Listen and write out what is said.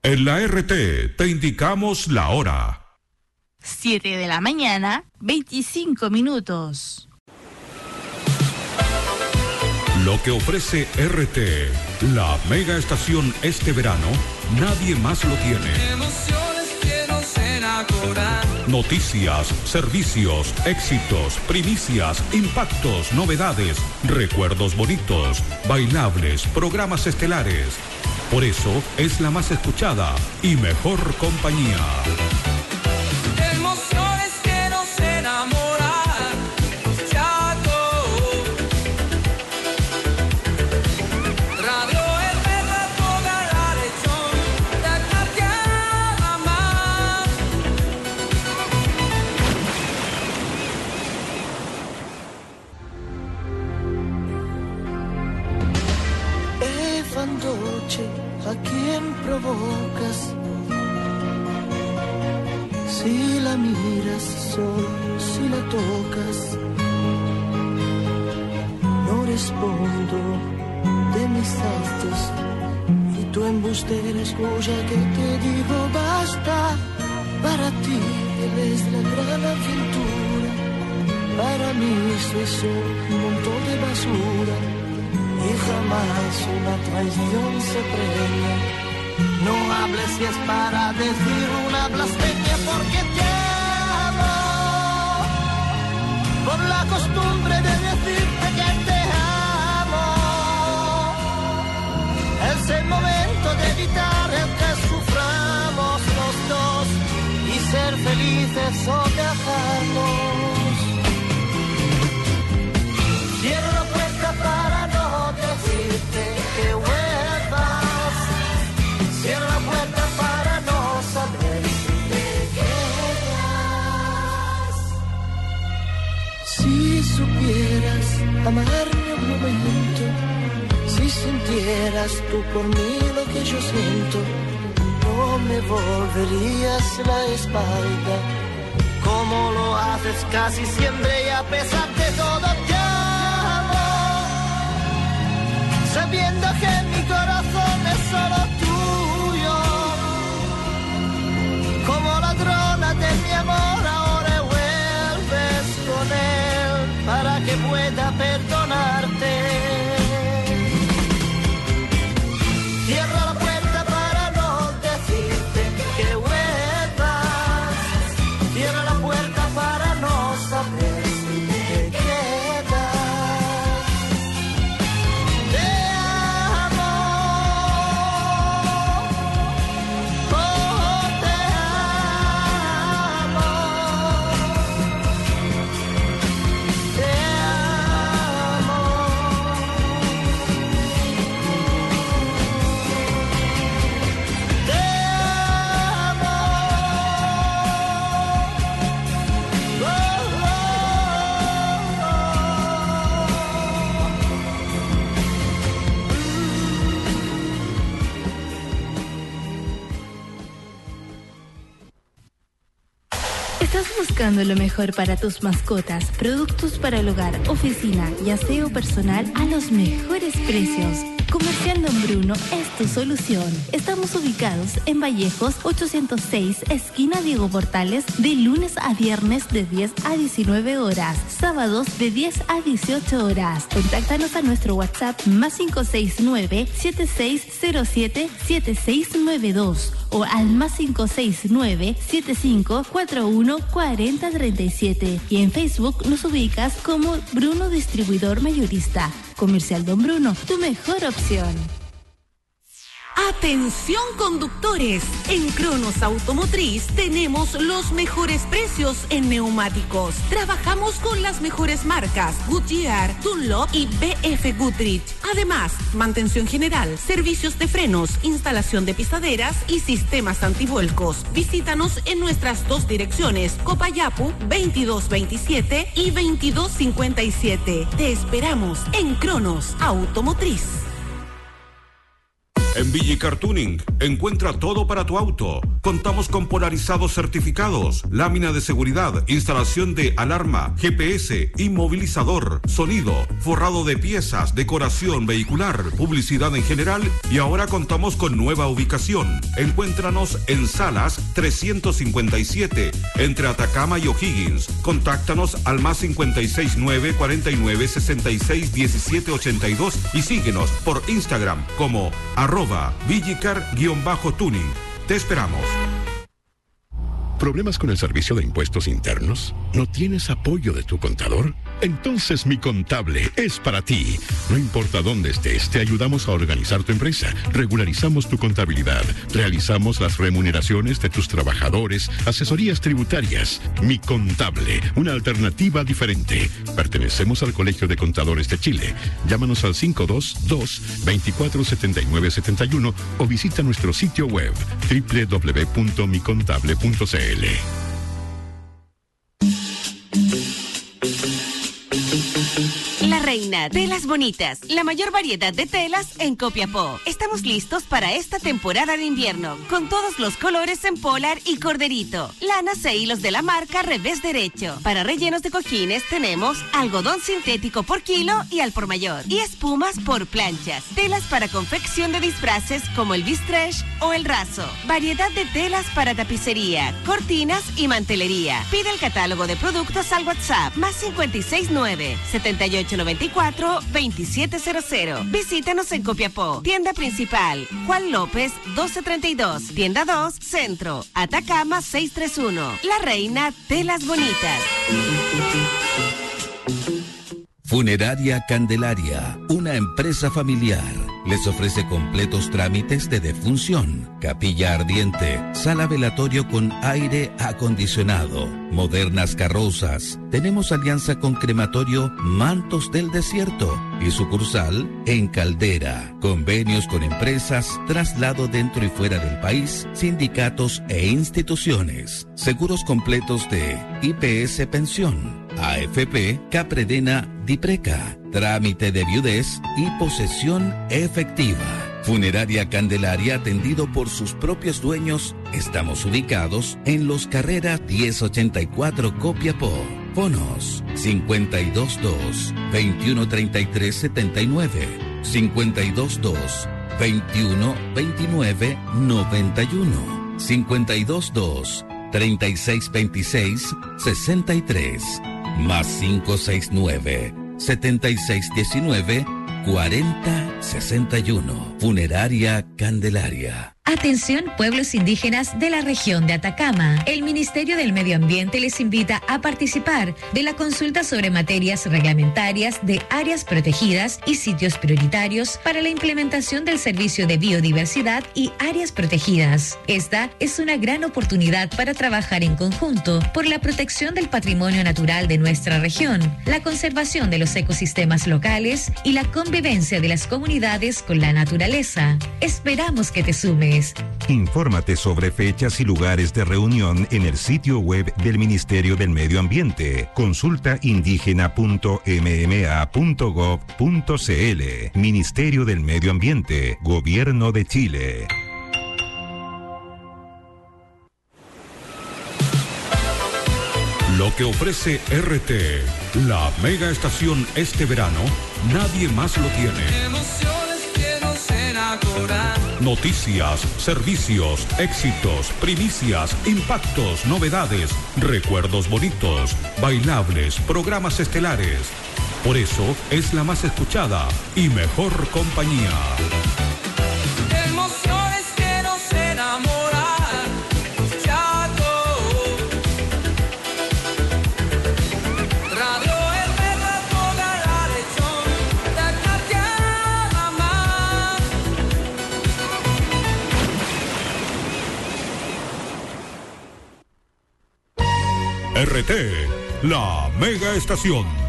En la RT te indicamos la hora. 7 de la mañana, 25 minutos. Lo que ofrece RT, la mega estación este verano, nadie más lo tiene. Emociones que nos enamoran. Noticias, servicios, éxitos, primicias, impactos, novedades, recuerdos bonitos, bailables, programas estelares. Por eso es la más escuchada y mejor compañía. Emociones que nos enamoran. Chaco. Radio es verdad toda la lechón. La Tatiana más. Fan dolce a quien provocas. Si la miras, solo si la tocas. No respondo de mis actos y tu embustera escucha que te digo basta. Para ti él es la gran aventura. Para mí soy solo un montón de basura. Y jamás una traición se premia. No hables si es para decir una blasfemia, porque te amo. Por la costumbre de decirte que te amo. Es el momento de evitar el que suframos los dos y ser felices o viajarnos. Cierro la puerta para no decirte que vuelvas. Cierro la puerta para no saber si te quedas. Si supieras amarme un momento, si sintieras tú por mí lo que yo siento, no me volverías la espalda como lo haces casi siempre y a pesar de todo te amo. Sabiendo que mi corazón es solo tuyo, como ladrona de mi amor ahora vuelves con él para que pueda perdonarte. Cierra la puerta para no decirte que vuelvas. Cierra la puerta para no saber si te quedas. ¿Estás buscando lo mejor para tus mascotas, productos para el hogar, oficina y aseo personal a los mejores precios? Comercial Don Bruno es tu solución. Estamos ubicados en Vallejos 806, esquina Diego Portales, de lunes a viernes de 10 a 19 horas, sábados de 10 a 18 horas. Contáctanos a nuestro WhatsApp +569 7607 7692 o al +569 7541 4037 y en Facebook nos ubicas como Bruno Distribuidor Mayorista. Comercial Don Bruno, tu mejor opción. Atención conductores, en Cronos Automotriz tenemos los mejores precios en neumáticos. Trabajamos con las mejores marcas Goodyear, Dunlop y BF Goodrich. Además, mantención general, servicios de frenos, instalación de pisaderas y sistemas antivuelcos. Visítanos en nuestras dos direcciones, Copayapu 2227 y 2257. Te esperamos en Cronos Automotriz. En Villicar Tuning encuentra todo para tu auto. Contamos con polarizados certificados, lámina de seguridad, instalación de alarma, GPS, inmovilizador, sonido, forrado de piezas, decoración vehicular, publicidad en general y ahora contamos con nueva ubicación. Encuéntranos en Salas 357, entre Atacama y O'Higgins. Contáctanos al más 569 49 66 17 82 y síguenos por Instagram como @Villicar_tuning. Te esperamos. ¿Problemas con el servicio de impuestos internos? ¿No tienes apoyo de tu contador? Entonces Mi Contable es para ti. No importa dónde estés, te ayudamos a organizar tu empresa, regularizamos tu contabilidad, realizamos las remuneraciones de tus trabajadores, asesorías tributarias. Mi Contable, una alternativa diferente. Pertenecemos al Colegio de Contadores de Chile. Llámanos al 522-247971 o visita nuestro sitio web www.micontable.cl. La Reina, telas bonitas, la mayor variedad de telas en Copiapó. Estamos listos para esta temporada de invierno, con todos los colores en polar y corderito, lanas e hilos de la marca Revés Derecho. Para rellenos de cojines tenemos algodón sintético por kilo y al por mayor, y espumas por planchas. Telas para confección de disfraces como el bistrech o el raso. Variedad de telas para tapicería, cortinas y mantelería. Pide el catálogo de productos al WhatsApp más 569 7894-2700. Visítanos en Copiapó. Tienda principal, Juan López, 1232. Tienda 2, Centro, Atacama, 631. La Reina, telas bonitas. Funeraria Candelaria, una empresa familiar, les ofrece completos trámites de defunción, capilla ardiente, sala velatorio con aire acondicionado, modernas carrozas. Tenemos alianza con Crematorio Mantos del Desierto y sucursal en Caldera. Convenios con empresas, traslado dentro y fuera del país, sindicatos e instituciones. Seguros completos de IPS Pensión, AFP, Capredena, Dipreca, trámite de viudez y posesión efectiva. Funeraria Candelaria, atendido por sus propios dueños. Estamos ubicados en Los Carreras 1084 Copiapó. Fonos 522-2133-79, 522-2129-91, 522-3626-63, más 569-7619-4061. Funeraria Candelaria. Atención pueblos indígenas de la región de Atacama. El Ministerio del Medio Ambiente les invita a participar de la consulta sobre materias reglamentarias de áreas protegidas y sitios prioritarios para la implementación del servicio de biodiversidad y áreas protegidas. Esta es una gran oportunidad para trabajar en conjunto por la protección del patrimonio natural de nuestra región, la conservación de los ecosistemas locales y la convivencia de las comunidades con la naturaleza. Esperamos que te sumes. Infórmate sobre fechas y lugares de reunión en el sitio web del Ministerio del Medio Ambiente. Consulta indígena.mma.gov.cl. Ministerio del Medio Ambiente, Gobierno de Chile. Lo que ofrece RT, la mega estación este verano, nadie más lo tiene. Emociones que nos enamoran. Noticias, servicios, éxitos, primicias, impactos, novedades, recuerdos bonitos, bailables, programas estelares. Por eso es la más escuchada y mejor compañía. Emociones que nos enamoran. Chaco. Radio el perro toda la lechón. La cateada más. RT, la mega estación.